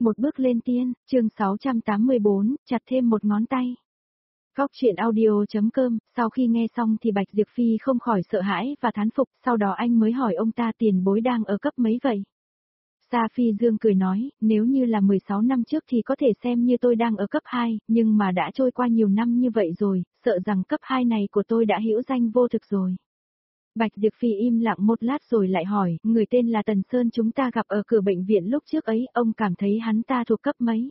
Một bước lên tiên, chương 684, chặt thêm một ngón tay. Góc truyện audio.com, sau khi nghe xong thì Bạch Diệp Phi không khỏi sợ hãi và thán phục, sau đó anh mới hỏi ông ta tiền bối đang ở cấp mấy vậy. Sa Phi Dương cười nói, nếu như là 16 năm trước thì có thể xem như tôi đang ở cấp 2, nhưng mà đã trôi qua nhiều năm như vậy rồi, sợ rằng cấp 2 này của tôi đã hữu danh vô thực rồi. Bạch Diệp Phi im lặng một lát rồi lại hỏi, người tên là Tần Sơn chúng ta gặp ở cửa bệnh viện lúc trước ấy, ông cảm thấy hắn ta thuộc cấp mấy?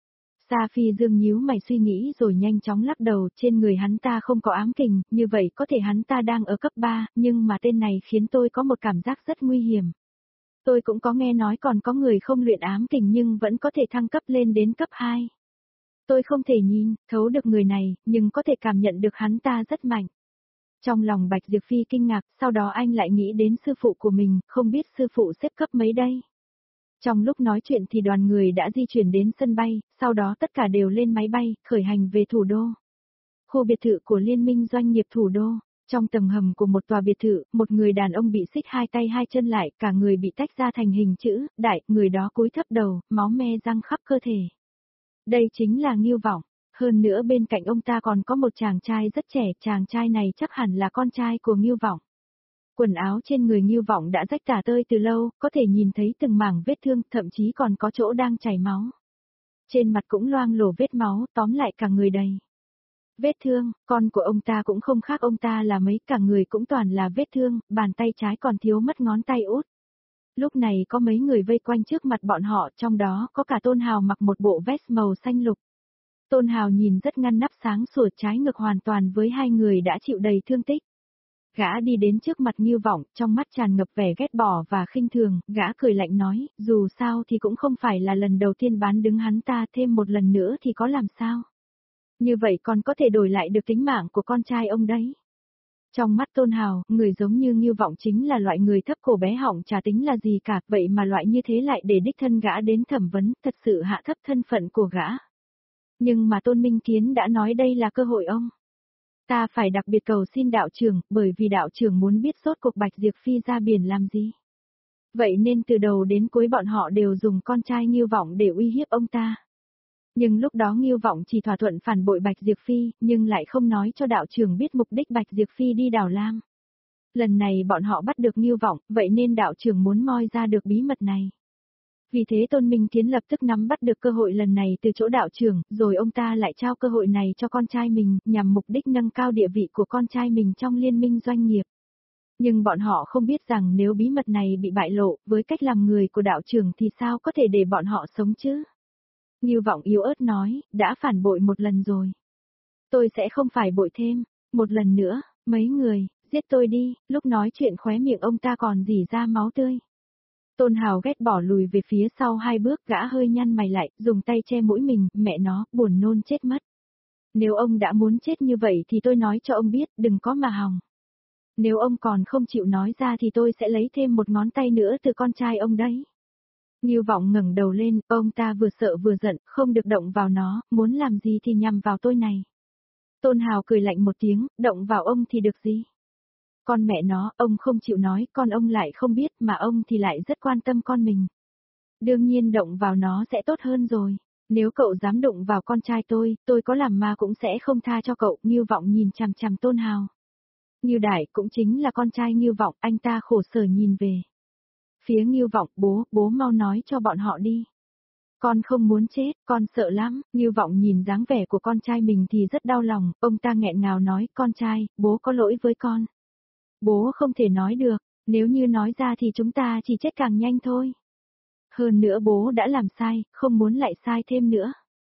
Sa Phi Dương nhíu mày suy nghĩ rồi nhanh chóng lắc đầu, trên người hắn ta không có ám kình, như vậy có thể hắn ta đang ở cấp 3, nhưng mà tên này khiến tôi có một cảm giác rất nguy hiểm. Tôi cũng có nghe nói còn có người không luyện ám kình nhưng vẫn có thể thăng cấp lên đến cấp 2. Tôi không thể nhìn, thấu được người này, nhưng có thể cảm nhận được hắn ta rất mạnh. Trong lòng Bạch Diệp Phi kinh ngạc, sau đó anh lại nghĩ đến sư phụ của mình, không biết sư phụ xếp cấp mấy đây. Trong lúc nói chuyện thì đoàn người đã di chuyển đến sân bay, sau đó tất cả đều lên máy bay, khởi hành về thủ đô. Khu biệt thự của Liên minh doanh nghiệp thủ đô. Trong tầng hầm của một tòa biệt thự, một người đàn ông bị xích hai tay hai chân lại, cả người bị tách ra thành hình chữ, đại, người đó cúi thấp đầu, máu me răng khắp cơ thể. Đây chính là Ngưu Vọng. Hơn nữa bên cạnh ông ta còn có một chàng trai rất trẻ, chàng trai này chắc hẳn là con trai của Ngưu Vọng. Quần áo trên người Ngưu Vọng đã rách tả tơi từ lâu, có thể nhìn thấy từng mảng vết thương, thậm chí còn có chỗ đang chảy máu. Trên mặt cũng loang lổ vết máu, tóm lại cả người đầy vết thương, con của ông ta cũng không khác ông ta là mấy, cả người cũng toàn là vết thương, bàn tay trái còn thiếu mất ngón tay út. Lúc này có mấy người vây quanh trước mặt bọn họ, trong đó có cả Tôn Hào mặc một bộ vest màu xanh lục. Tôn Hào nhìn rất ngăn nắp sáng sủa, trái ngược hoàn toàn với hai người đã chịu đầy thương tích. Gã đi đến trước mặt Ngưu Vọng, trong mắt tràn ngập vẻ ghét bỏ và khinh thường, gã cười lạnh nói, dù sao thì cũng không phải là lần đầu tiên bán đứng hắn ta, thêm một lần nữa thì có làm sao. Như vậy còn có thể đổi lại được tính mạng của con trai ông đấy. Trong mắt Tôn Hào, người giống như Ngưu Vọng chính là loại người thấp cổ bé họng chả tính là gì cả, vậy mà loại như thế lại để đích thân gã đến thẩm vấn, thật sự hạ thấp thân phận của gã. Nhưng mà Tôn Minh Kiến đã nói đây là cơ hội ông. Ta phải đặc biệt cầu xin đạo trưởng, bởi vì đạo trưởng muốn biết rốt cuộc Bạch Diệp Phi ra biển làm gì. Vậy nên từ đầu đến cuối bọn họ đều dùng con trai Ngưu Vọng để uy hiếp ông ta. Nhưng lúc đó Ngưu Vọng chỉ thỏa thuận phản bội Bạch Diệp Phi, nhưng lại không nói cho đạo trưởng biết mục đích Bạch Diệp Phi đi Đào Lam. Lần này bọn họ bắt được Ngưu Vọng, vậy nên đạo trưởng muốn moi ra được bí mật này. Vì thế Tôn Minh Kiến lập tức nắm bắt được cơ hội lần này từ chỗ đạo trưởng, rồi ông ta lại trao cơ hội này cho con trai mình, nhằm mục đích nâng cao địa vị của con trai mình trong liên minh doanh nghiệp. Nhưng bọn họ không biết rằng nếu bí mật này bị bại lộ, với cách làm người của đạo trưởng thì sao có thể để bọn họ sống chứ? Ngưu Vọng yếu ớt nói, đã phản bội một lần rồi. Tôi sẽ không phải bội thêm, một lần nữa, mấy người, giết tôi đi, lúc nói chuyện khóe miệng ông ta còn rỉ ra máu tươi. Tôn Hào ghét bỏ lùi về phía sau hai bước, gã hơi nhăn mày lại, dùng tay che mũi mình, mẹ nó, buồn nôn chết mất. Nếu ông đã muốn chết như vậy thì tôi nói cho ông biết, đừng có mà hòng. Nếu ông còn không chịu nói ra thì tôi sẽ lấy thêm một ngón tay nữa từ con trai ông đấy. Ngưu Vọng ngẩng đầu lên, ông ta vừa sợ vừa giận, không được động vào nó, muốn làm gì thì nhằm vào tôi này. Tôn Hào cười lạnh một tiếng, động vào ông thì được gì? Con mẹ nó, ông không chịu nói, con ông lại không biết mà ông thì lại rất quan tâm con mình. Đương nhiên động vào nó sẽ tốt hơn rồi. Nếu cậu dám đụng vào con trai tôi có làm ma cũng sẽ không tha cho cậu. Ngưu Vọng nhìn chằm chằm Tôn Hào. Ngưu Đại cũng chính là con trai Ngưu Vọng, anh ta khổ sở nhìn về phía Ngưu Vọng, bố mau nói cho bọn họ đi. Con không muốn chết, con sợ lắm. Ngưu Vọng nhìn dáng vẻ của con trai mình thì rất đau lòng, ông ta nghẹn ngào nói, con trai, bố có lỗi với con. Bố không thể nói được, nếu như nói ra thì chúng ta chỉ chết càng nhanh thôi. Hơn nữa bố đã làm sai, không muốn lại sai thêm nữa.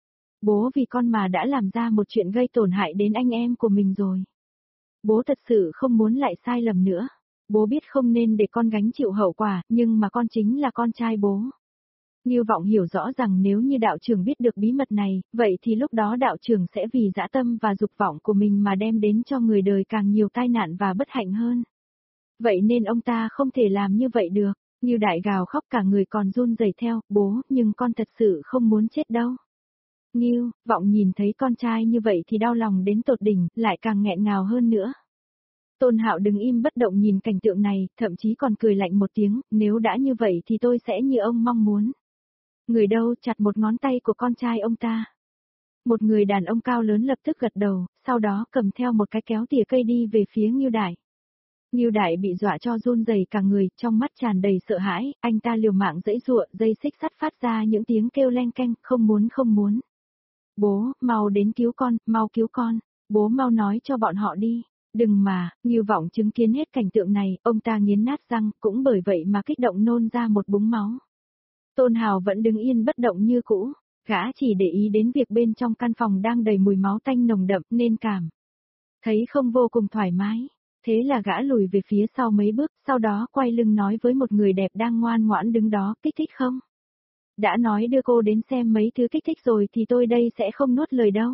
Bố vì con mà đã làm ra một chuyện gây tổn hại đến anh em của mình rồi. Bố thật sự không muốn lại sai lầm nữa. Bố biết không nên để con gánh chịu hậu quả, nhưng mà con chính là con trai bố. Ngưu Vọng hiểu rõ rằng nếu như đạo trưởng biết được bí mật này, vậy thì lúc đó đạo trưởng sẽ vì dã tâm và dục vọng của mình mà đem đến cho người đời càng nhiều tai nạn và bất hạnh hơn. Vậy nên ông ta không thể làm như vậy được. Ngưu Đại gào khóc cả người còn run rẩy theo, bố, nhưng con thật sự không muốn chết đâu. Ngưu Vọng nhìn thấy con trai như vậy thì đau lòng đến tột đỉnh, lại càng nghẹn ngào hơn nữa. Tôn Hạo đứng im bất động nhìn cảnh tượng này, thậm chí còn cười lạnh một tiếng, nếu đã như vậy thì tôi sẽ như ông mong muốn. Người đâu chặt một ngón tay của con trai ông ta. Một người đàn ông cao lớn lập tức gật đầu, sau đó cầm theo một cái kéo tỉa cây đi về phía Ngưu Đại. Ngưu Đại bị dọa cho run rẩy cả người, trong mắt tràn đầy sợ hãi, anh ta liều mạng giãy giụa, dây xích sắt phát ra những tiếng kêu leng keng, không muốn. Bố, mau đến cứu con, mau cứu con, bố mau nói cho bọn họ đi. Đừng mà, Ngưu Vọng chứng kiến hết cảnh tượng này, ông ta nghiến nát răng, cũng bởi vậy mà kích động nôn ra một búng máu. Tôn Hào vẫn đứng yên bất động như cũ, gã chỉ để ý đến việc bên trong căn phòng đang đầy mùi máu tanh nồng đậm nên cảm thấy không vô cùng thoải mái. Thế là gã lùi về phía sau mấy bước, sau đó quay lưng nói với một người đẹp đang ngoan ngoãn đứng đó, kích thích không? Đã nói đưa cô đến xem mấy thứ kích thích rồi thì tôi đây sẽ không nuốt lời đâu.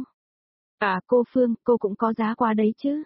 À cô Phương, cô cũng có giá quá đấy chứ.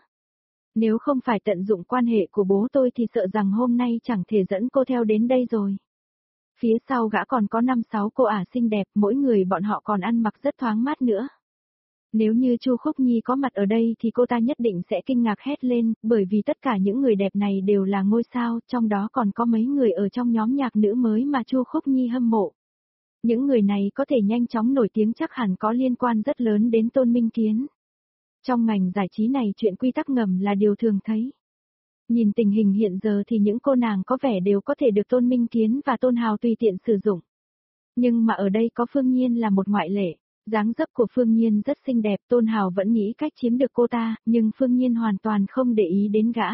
Nếu không phải tận dụng quan hệ của bố tôi thì sợ rằng hôm nay chẳng thể dẫn cô theo đến đây rồi. Phía sau gã còn có 5-6 cô ả xinh đẹp, mỗi người bọn họ còn ăn mặc rất thoáng mát nữa. Nếu như Chu Khúc Nhi có mặt ở đây thì cô ta nhất định sẽ kinh ngạc hét lên, bởi vì tất cả những người đẹp này đều là ngôi sao, trong đó còn có mấy người ở trong nhóm nhạc nữ mới mà Chu Khúc Nhi hâm mộ. Những người này có thể nhanh chóng nổi tiếng chắc hẳn có liên quan rất lớn đến Tôn Minh Kiến. Trong ngành giải trí này chuyện quy tắc ngầm là điều thường thấy. Nhìn tình hình hiện giờ thì những cô nàng có vẻ đều có thể được Tôn Minh Kiến và Tôn Hào tùy tiện sử dụng. Nhưng mà ở đây có Phương Nhiên là một ngoại lệ. Dáng dấp của Phương Nhiên rất xinh đẹp, Tôn Hào vẫn nghĩ cách chiếm được cô ta, nhưng Phương Nhiên hoàn toàn không để ý đến gã.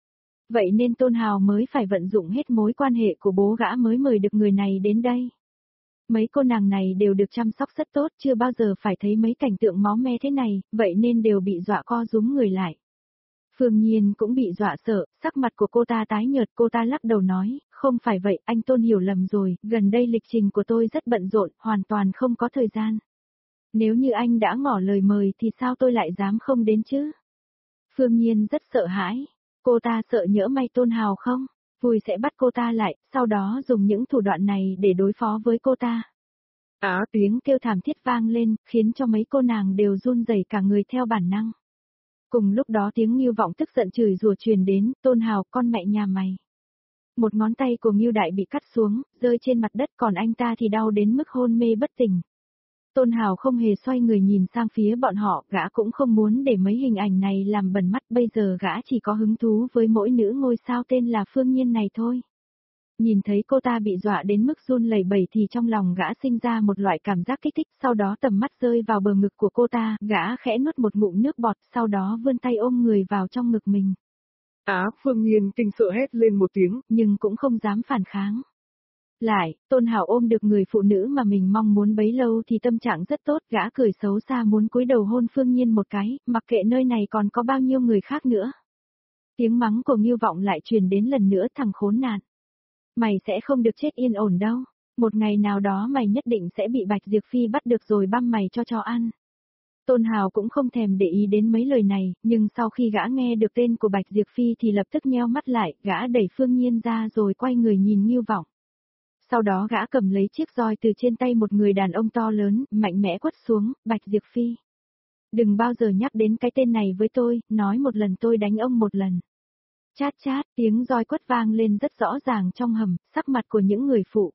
Vậy nên Tôn Hào mới phải vận dụng hết mối quan hệ của bố gã mới mời được người này đến đây. Mấy cô nàng này đều được chăm sóc rất tốt, chưa bao giờ phải thấy mấy cảnh tượng máu me thế này, vậy nên đều bị dọa co rúm người lại. Phương Nhiên cũng bị dọa sợ, sắc mặt của cô ta tái nhợt, cô ta lắc đầu nói, không phải vậy, anh Tôn hiểu lầm rồi, gần đây lịch trình của tôi rất bận rộn, hoàn toàn không có thời gian. Nếu như anh đã ngỏ lời mời thì sao tôi lại dám không đến chứ? Phương Nhiên rất sợ hãi, cô ta sợ nhỡ may Tôn Hào không, vui sẽ bắt cô ta lại, sau đó dùng những thủ đoạn này để đối phó với cô ta. Tiếng kêu thảm thiết vang lên, khiến cho mấy cô nàng đều run rẩy cả người theo bản năng. Cùng lúc đó tiếng Ngưu Vọng tức giận chửi rủa truyền đến, Tôn Hào, con mẹ nhà mày. Một ngón tay của Ngưu Đại bị cắt xuống, rơi trên mặt đất, còn anh ta thì đau đến mức hôn mê bất tỉnh. Tôn Hào không hề xoay người nhìn sang phía bọn họ, gã cũng không muốn để mấy hình ảnh này làm bẩn mắt, bây giờ gã chỉ có hứng thú với mỗi nữ ngôi sao tên là Phương Nhiên này thôi. Nhìn thấy cô ta bị dọa đến mức run lẩy bẩy thì trong lòng gã sinh ra một loại cảm giác kích thích, sau đó tầm mắt rơi vào bờ ngực của cô ta, gã khẽ nuốt một ngụm nước bọt, sau đó vươn tay ôm người vào trong ngực mình. Phương Nhiên kinh sợ hét lên một tiếng, nhưng cũng không dám phản kháng. Lại, Tôn Hào ôm được người phụ nữ mà mình mong muốn bấy lâu thì tâm trạng rất tốt, gã cười xấu xa muốn cúi đầu hôn Phương Nhiên một cái, mặc kệ nơi này còn có bao nhiêu người khác nữa. Tiếng mắng của Ngưu Vọng lại truyền đến lần nữa, thằng khốn nạn. Mày sẽ không được chết yên ổn đâu, một ngày nào đó mày nhất định sẽ bị Bạch Diệp Phi bắt được rồi băm mày cho chó ăn. Tôn Hào cũng không thèm để ý đến mấy lời này, nhưng sau khi gã nghe được tên của Bạch Diệp Phi thì lập tức nheo mắt lại, gã đẩy Phương Nhiên ra rồi quay người nhìn Ngưu Vọng. Sau đó gã cầm lấy chiếc roi từ trên tay một người đàn ông to lớn, mạnh mẽ quất xuống, Bạch Diệp Phi. Đừng bao giờ nhắc đến cái tên này với tôi, nói một lần tôi đánh ông một lần. Chát chát, tiếng roi quất vang lên rất rõ ràng trong hầm, sắc mặt của những người phụ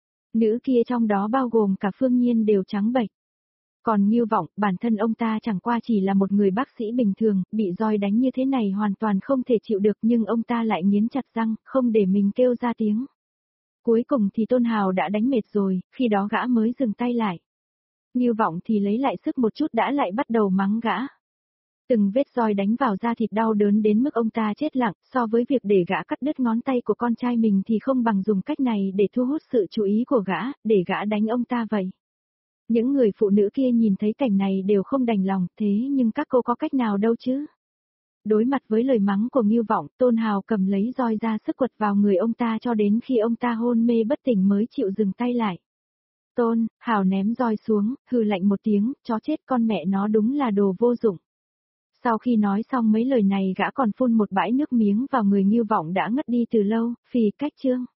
nữ kia trong đó bao gồm cả Phương Nhiên đều trắng bệch. Còn Ngưu Vọng, bản thân ông ta chẳng qua chỉ là một người bác sĩ bình thường, bị roi đánh như thế này hoàn toàn không thể chịu được, nhưng ông ta lại nghiến chặt răng, không để mình kêu ra tiếng. Cuối cùng thì Tôn Hào đã đánh mệt rồi, khi đó gã mới dừng tay lại. Ngưu Vọng thì lấy lại sức một chút đã lại bắt đầu mắng gã. Từng vết roi đánh vào da thịt đau đớn đến mức ông ta chết lặng, so với việc để gã cắt đứt ngón tay của con trai mình thì không bằng dùng cách này để thu hút sự chú ý của gã, để gã đánh ông ta vậy. Những người phụ nữ kia nhìn thấy cảnh này đều không đành lòng, thế nhưng các cô có cách nào đâu chứ? Đối mặt với lời mắng của Ngưu Vọng, Tôn Hào cầm lấy roi ra sức quật vào người ông ta cho đến khi ông ta hôn mê bất tỉnh mới chịu dừng tay lại. Tôn, Hào ném roi xuống, hừ lạnh một tiếng, chó chết con mẹ nó đúng là đồ vô dụng. Sau khi nói xong mấy lời này gã còn phun một bãi nước miếng vào người Ngưu Vọng đã ngất đi từ lâu, phì cách chương.